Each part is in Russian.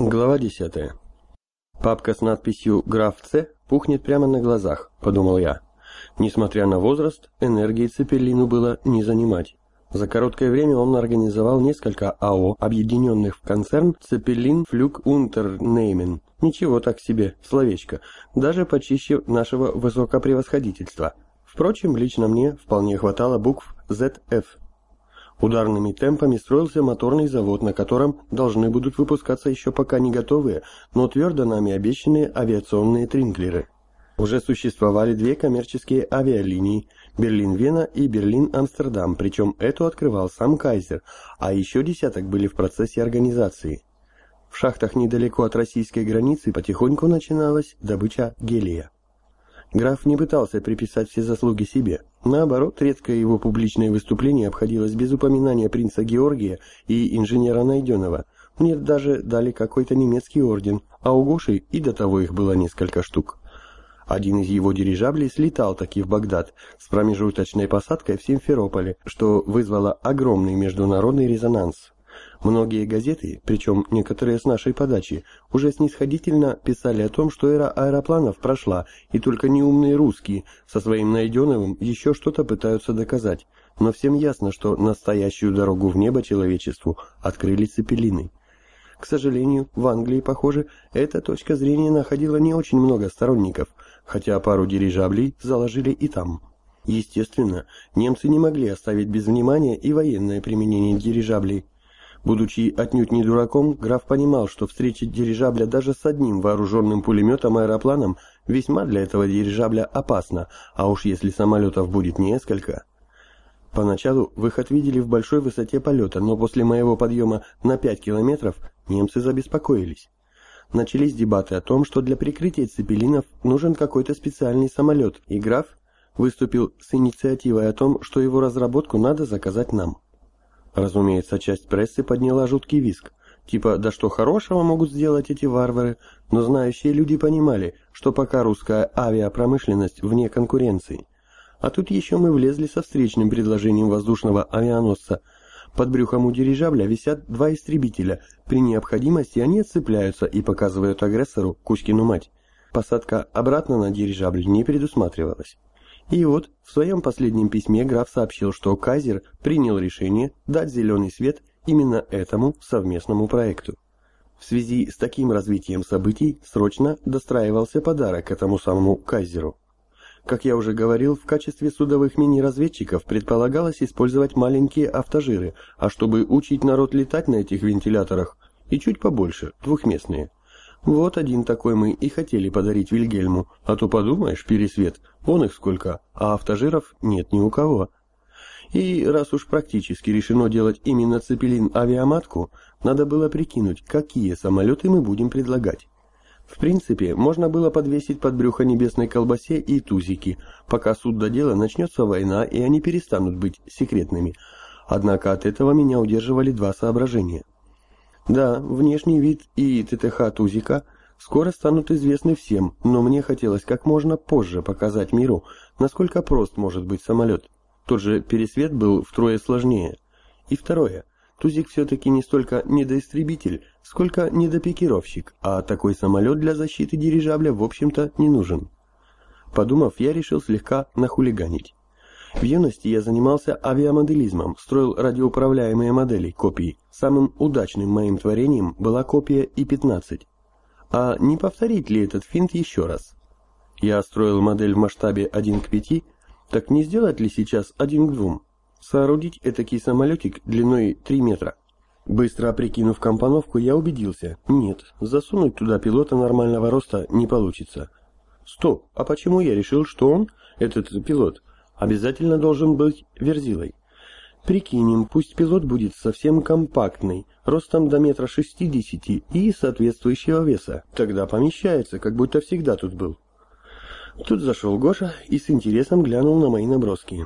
Глава 10. Папка с надписью «Граф Ц» пухнет прямо на глазах, подумал я. Несмотря на возраст, энергии Цепелину было не занимать. За короткое время он организовал несколько АО, объединенных в концерн «Цепелин Флюг Унтернеймен». Ничего так себе, словечко, даже почище нашего высокопревосходительства. Впрочем, лично мне вполне хватало букв ZF. Ударными темпами строился моторный завод, на котором должны будут выпускаться еще пока не готовые, но твердо нами обещанные авиационные тринклеры. Уже существовали две коммерческие авиалинии – Берлин-Вена и Берлин-Амстердам, причем эту открывал сам Кайзер, а еще десяток были в процессе организации. В шахтах недалеко от российской границы потихоньку начиналась добыча гелия. Граф не пытался приписать все заслуги себе. Наоборот, редкое его публичное выступление обходилось без упоминания принца Георгия и инженера Найденова. Мне даже дали какой-то немецкий орден, а у Гоши и до того их было несколько штук. Один из его дирижаблей слетал таки в Багдад с промежуточной посадкой в Симферополе, что вызвало огромный международный резонанс. Многие газеты, причем некоторые с нашей подачи, уже снисходительно писали о том, что эра аэропланов прошла, и только неумные русские со своим Найденовым еще что-то пытаются доказать. Но всем ясно, что настоящую дорогу в небо человечеству открыли цепелины. К сожалению, в Англии, похоже, эта точка зрения находила не очень много сторонников, хотя пару дирижаблей заложили и там. Естественно, немцы не могли оставить без внимания и военное применение дирижаблей. Будучи отнюдь не дураком, граф понимал, что встреча дирижабля даже с одним вооруженным пулеметом-аэропланом весьма для этого дирижабля опасна, а уж если самолетов будет несколько. Поначалу выход видели в большой высоте полета, но после моего подъема на 5 километров немцы забеспокоились. Начались дебаты о том, что для прикрытия цепелинов нужен какой-то специальный самолет, и граф выступил с инициативой о том, что его разработку надо заказать нам. Разумеется, часть прессы подняла жуткий визг. Типа, да что хорошего могут сделать эти варвары, но знающие люди понимали, что пока русская авиапромышленность вне конкуренции. А тут еще мы влезли со встречным предложением воздушного авианосца. Под брюхом у дирижабля висят два истребителя. При необходимости они отцепляются и показывают агрессору Кузькину мать. Посадка обратно на дирижабль не предусматривалась. И вот, в своем последнем письме граф сообщил, что Кайзер принял решение дать зеленый свет именно этому совместному проекту. В связи с таким развитием событий срочно достраивался подарок этому самому Кайзеру. Как я уже говорил, в качестве судовых мини-разведчиков предполагалось использовать маленькие автожиры, а чтобы учить народ летать на этих вентиляторах, и чуть побольше, двухместные. Вот один такой мы и хотели подарить Вильгельму, а то подумаешь, пересвет, вон их сколько, а автожиров нет ни у кого. И раз уж практически решено делать именно цепелин-авиаматку, надо было прикинуть, какие самолеты мы будем предлагать. В принципе, можно было подвесить под брюхо небесной колбасе и тузики, пока суд до дела начнется война и они перестанут быть секретными. Однако от этого меня удерживали два соображения. Да, внешний вид и ТТХ тузика скоро станут известны всем, но мне хотелось как можно позже показать миру, насколько прост может быть самолет. Тот же пересвет был втрое сложнее. И второе. Тузик все-таки не столько недоистребитель, сколько недопикировщик, а такой самолет для защиты дирижабля в общем-то не нужен. Подумав, я решил слегка нахулиганить. В юности я занимался авиамоделизмом, строил радиоуправляемые модели, копии. Самым удачным моим творением была копия И-15. А не повторить ли этот финт еще раз? Я строил модель в масштабе 1 к 5, так не сделать ли сейчас 1 к 2? Соорудить этакий самолетик длиной 3 метра. Быстро прикинув компоновку, я убедился, нет, засунуть туда пилота нормального роста не получится. Стоп, а почему я решил, что он, этот пилот, обязательно должен быть верзилой? Прикинем, пусть пилот будет совсем компактный, ростом до 1,60 м и соответствующего веса. Тогда помещается, как будто всегда тут был. Тут зашел Гоша и с интересом глянул на мои наброски.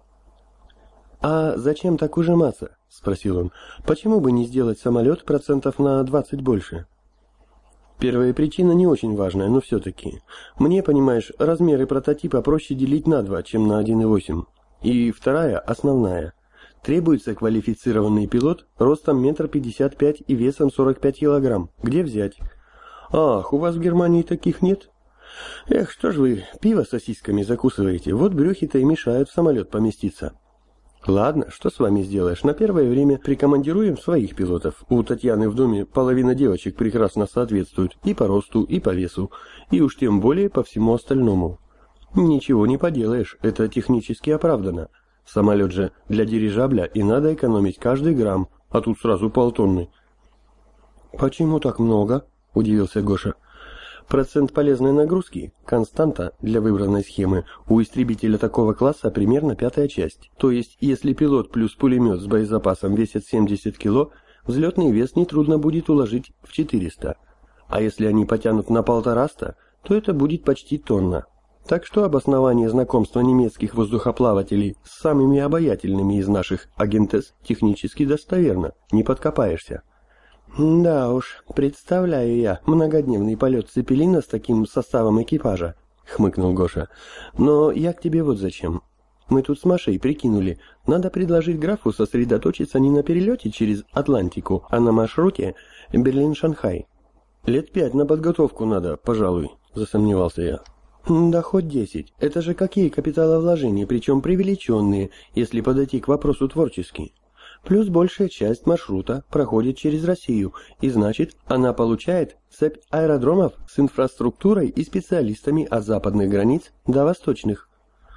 «А зачем так ужиматься?» — спросил он. «Почему бы не сделать самолет процентов на 20 больше?» Первая причина не очень важная, но все-таки. Мне, понимаешь, размеры прототипа проще делить на 2, чем на 1,8. И вторая, основная. Требуется квалифицированный пилот ростом 1,55 м и весом 45 килограмм. Где взять? Ах, у вас в Германии таких нет? Эх, что ж вы пиво сосисками закусываете? Вот брюхи-то и мешают в самолет поместиться. Ладно, что с вами сделаешь? На первое время прикомандируем своих пилотов. У Татьяны в доме половина девочек прекрасно соответствует и по росту, и по весу, и уж тем более по всему остальному. Ничего не поделаешь, это технически оправдано. Самолет же для дирижабля, и надо экономить каждый грамм, а тут сразу полтонны. Почему так много? Удивился Гоша. Процент полезной нагрузки, константа для выбранной схемы, у истребителя такого класса примерно 1/5 часть. То есть, если пилот плюс пулемет с боезапасом весит 70 кило, взлетный вес нетрудно будет уложить в 400. А если они потянут на 150, то это будет почти тонна. Так что обоснование знакомства немецких воздухоплавателей с самыми обаятельными из наших агентес технически достоверно, не подкопаешься. «Да уж, представляю я многодневный полет Цепелина с таким составом экипажа», — хмыкнул Гоша. «Но я к тебе вот зачем. Мы тут с Машей прикинули, надо предложить графу сосредоточиться не на перелете через Атлантику, а на маршруте Берлин-Шанхай. 5 лет на подготовку надо, пожалуй», — засомневался я. «Да хоть 10. Это же какие капиталовложения, причем привлеченные, если подойти к вопросу творчески. Плюс большая часть маршрута проходит через Россию, и значит, она получает цепь аэродромов с инфраструктурой и специалистами от западных границ до восточных».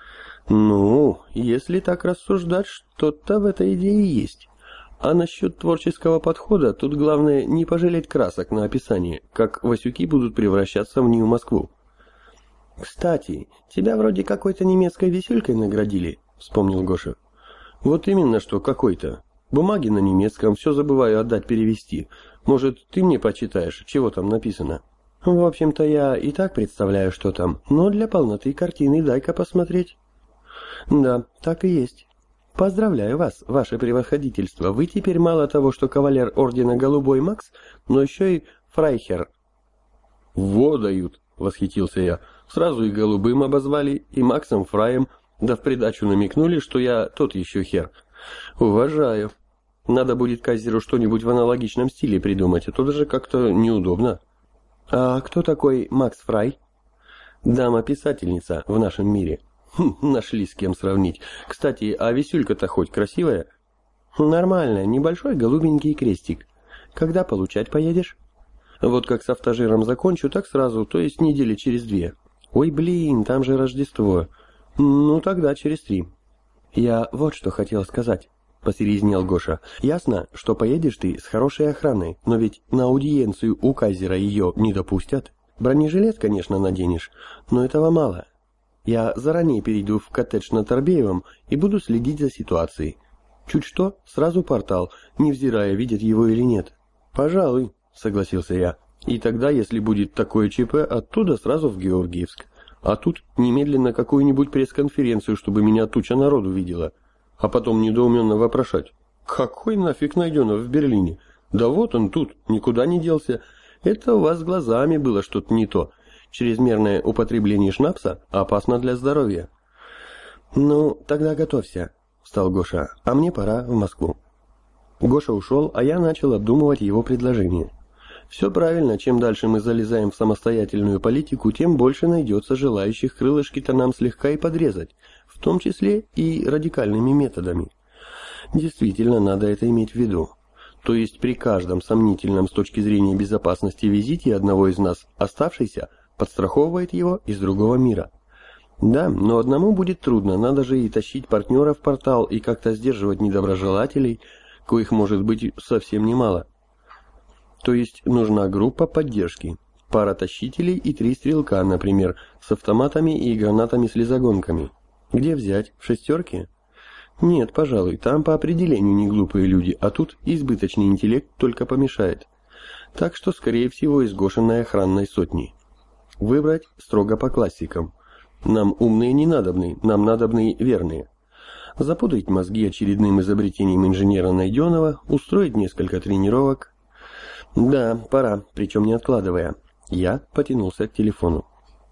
«Ну, если так рассуждать, что-то в этой идее есть. А насчет творческого подхода, тут главное не пожалеть красок на описание, как Васюки будут превращаться в Нью-Москву». «Кстати, тебя вроде какой-то немецкой висюлькой наградили», — вспомнил Гоша. «Вот именно что какой-то. Бумаги на немецком, все забываю отдать перевести. Может, ты мне почитаешь, чего там написано?» «В общем-то, я и так представляю, что там, но для полноты картины дай-ка посмотреть». «Да, так и есть. Поздравляю вас, ваше превосходительство. Вы теперь мало того, что кавалер ордена Голубой Макс, но еще и фрайхер». «Во дают!» — восхитился я. «Сразу и голубым обозвали, и Максом Фраем, да в придачу намекнули, что я тот еще хер. Уважаю. Надо будет кайзеру что-нибудь в аналогичном стиле придумать, а то даже как-то неудобно». «А кто такой Макс Фрай?» «Дама-писательница в нашем мире». Нашли с кем сравнить. Кстати, а висюлька-то хоть красивая?» «Нормально, небольшой голубенький крестик. Когда получать поедешь?» «Вот как с автожиром закончу, так сразу, то есть недели через 2. Ой, блин, там же Рождество. Ну, тогда через 3. «Я вот что хотел сказать», — посерьезнел Гоша. «Ясно, что поедешь ты с хорошей охраной, но ведь на аудиенцию у кайзера ее не допустят. Бронежилет, конечно, наденешь, но этого мало. Я заранее перейду в коттедж на Торбеевом и буду следить за ситуацией. Чуть что, сразу портал, невзирая, видят его или нет». «Пожалуй», — согласился я. «И тогда, если будет такое ЧП, оттуда сразу в Георгиевск. А тут немедленно какую-нибудь пресс-конференцию, чтобы меня туча народу видела. А потом недоуменно вопрошать: какой нафиг Найденов в Берлине? Да вот он тут, никуда не делся. Это у вас с глазами было что-то не то. Чрезмерное употребление шнапса опасно для здоровья». «Ну, тогда готовься», — встал Гоша, — «а мне пора в Москву». Гоша ушел, а я начал обдумывать его предложение. Все правильно, чем дальше мы залезаем в самостоятельную политику, тем больше найдется желающих крылышки-то нам слегка и подрезать, в том числе и радикальными методами. Действительно, надо это иметь в виду. То есть при каждом сомнительном с точки зрения безопасности визите одного из нас, оставшийся подстраховывает его из другого мира. Да, но одному будет трудно, надо же и тащить партнера в портал и как-то сдерживать недоброжелателей, коих может быть совсем немало. То есть нужна группа поддержки, пара тащителей и 3 стрелка, например, с автоматами и гранатами-слезогонками. Где взять? В 6? Нет, пожалуй, там по определению не глупые люди, а тут избыточный интеллект только помешает. Так что, скорее всего, из Гошиной охранной сотни. Выбрать строго по классикам. Нам умные не надобны, нам надобны верные. Запудрить мозги очередным изобретением инженера Найденова, устроить несколько тренировок. Да, пора, причем не откладывая. Я потянулся к телефону.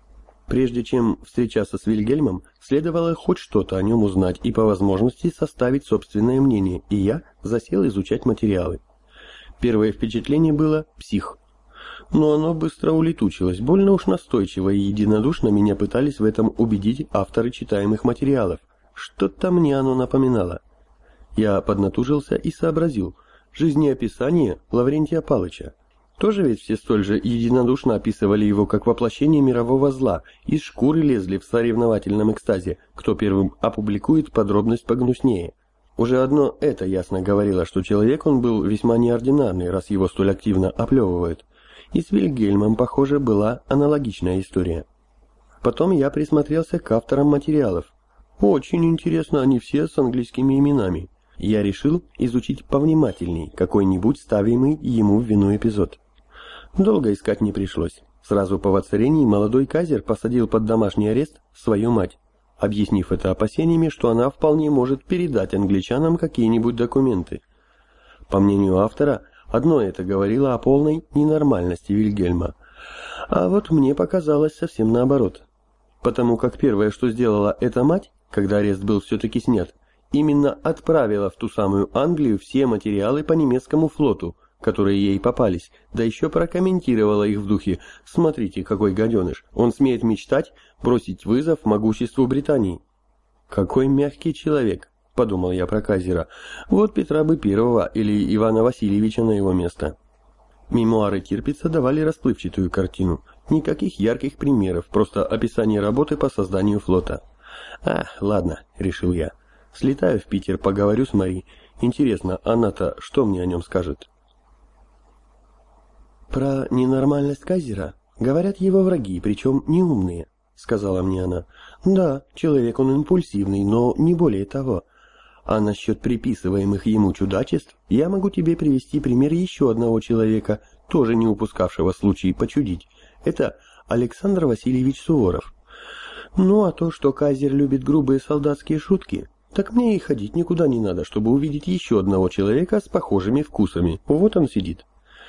Прежде чем встречаться с Вильгельмом, следовало хоть что-то о нем узнать и по возможности составить собственное мнение, и я засел изучать материалы. Первое впечатление было «псих». Но оно быстро улетучилось, больно уж настойчиво и единодушно меня пытались в этом убедить авторы читаемых материалов. Что-то мне оно напоминало. Я поднатужился и сообразил. Жизнеописание Лаврентия Палыча. Тоже ведь все столь же единодушно описывали его как воплощение мирового зла, из шкуры лезли в соревновательном экстазе, кто первым опубликует подробность погнуснее. Уже одно это ясно говорило, что человек он был весьма неординарный, раз его столь активно оплевывают. И с Вильгельмом, похоже, была аналогичная история. Потом я присмотрелся к авторам материалов. Очень интересно, они все с английскими именами. Я решил изучить повнимательней какой-нибудь ставимый ему в вину эпизод. Долго искать не пришлось. Сразу по воцарении молодой Кайзер посадил под домашний арест свою мать, объяснив это опасениями, что она вполне может передать англичанам какие-нибудь документы. По мнению автора, одно это говорило о полной ненормальности Вильгельма. А вот мне показалось совсем наоборот. Потому как первое, что сделала эта мать, когда арест был все-таки снят, именно отправила в ту самую Англию все материалы по немецкому флоту, которые ей попались, да еще прокомментировала их в духе «Смотрите, какой гаденыш, он смеет мечтать бросить вызов могуществу Британии». «Какой мягкий человек», — подумал я про Кайзера, «вот Петра бы Первого или Ивана Васильевича на его место». Мемуары Тирпица давали расплывчатую картину, никаких ярких примеров, просто описание работы по созданию флота. Ладно», — решил я, — «слетаю в Питер, поговорю с Мари. Интересно, она-то что мне о нем скажет?» «Про ненормальность Кайзера говорят его враги, причем неумные», — сказала мне она. «Да, человек он импульсивный, но не более того. А насчет приписываемых ему чудачеств я могу тебе привести пример еще одного человека, тоже не упускавшего случай почудить. Это Александр Васильевич Суворов. Ну а то, что Кайзер любит грубые солдатские шутки, так мне и ходить никуда не надо, чтобы увидеть еще одного человека с похожими вкусами. Вот он сидит.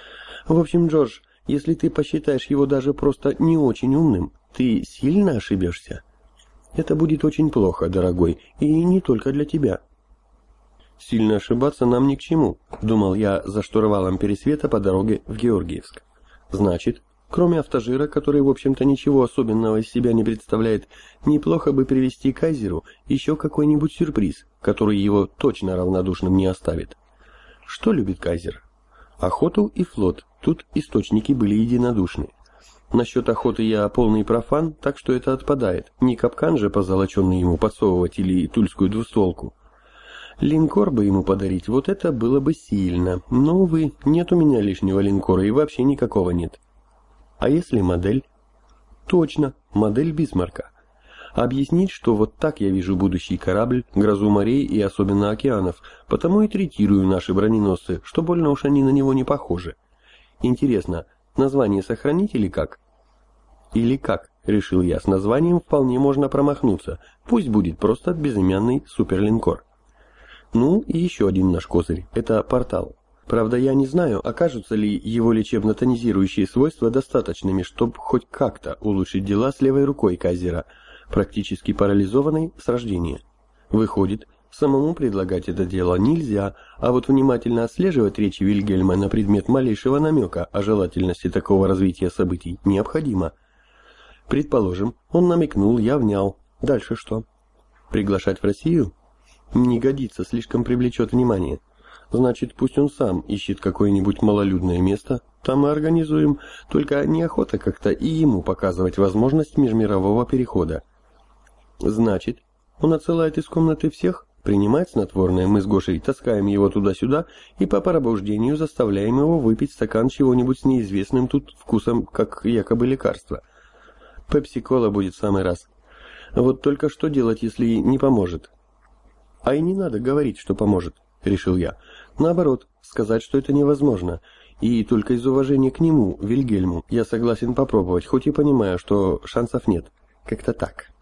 В общем, Джордж, если ты посчитаешь его даже просто не очень умным, ты сильно ошибешься. Это будет очень плохо, дорогой, и не только для тебя». «Сильно ошибаться нам ни к чему», — думал я за штурвалом Пересвета по дороге в Георгиевск. «Значит, кроме автожира, который, в общем-то, ничего особенного из себя не представляет, неплохо бы привезти Кайзеру еще какой-нибудь сюрприз, который его точно равнодушным не оставит. Что любит Кайзер? Охоту и флот, тут источники были единодушны. Насчет охоты я полный профан, так что это отпадает. Не капкан же позолоченный ему подсовывать или тульскую двустволку. Линкор бы ему подарить, вот это было бы сильно. Но, увы, нет у меня лишнего линкора и вообще никакого нет. А если модель? Точно, модель Бисмарка. Объяснить, что вот так я вижу будущий корабль, грозу морей и особенно океанов, потому и третирую наши броненосцы, что больно уж они на него не похожи. Интересно, название сохранить или как? Или как, решил я, с названием вполне можно промахнуться, пусть будет просто безымянный суперлинкор. Ну и еще один наш козырь, это портал. Правда, я не знаю, окажутся ли его лечебно-тонизирующие свойства достаточными, чтобы хоть как-то улучшить дела с левой рукой Кайзера, практически парализованной с рождения. Выходит, самому предлагать это дело нельзя, а вот внимательно отслеживать речи Вильгельма на предмет малейшего намека о желательности такого развития событий необходимо. Предположим, он намекнул, я внял. Дальше что? Приглашать в Россию? Не годится, слишком привлечет внимание. Значит, пусть он сам ищет какое-нибудь малолюдное место, там и организуем, только неохота как-то и ему показывать возможность межмирового перехода. Значит, он отсылает из комнаты всех, принимает снотворное, мы с Гошей таскаем его туда-сюда и по пробуждению заставляем его выпить стакан чего-нибудь с неизвестным тут вкусом, как якобы лекарство. Пепси-кола будет в самый раз. Вот только что делать, если не поможет? А и не надо говорить, что поможет, решил я. Наоборот, сказать, что это невозможно. И только из уважения к нему, Вильгельму, я согласен попробовать, хоть и понимаю, что шансов нет. Как-то так.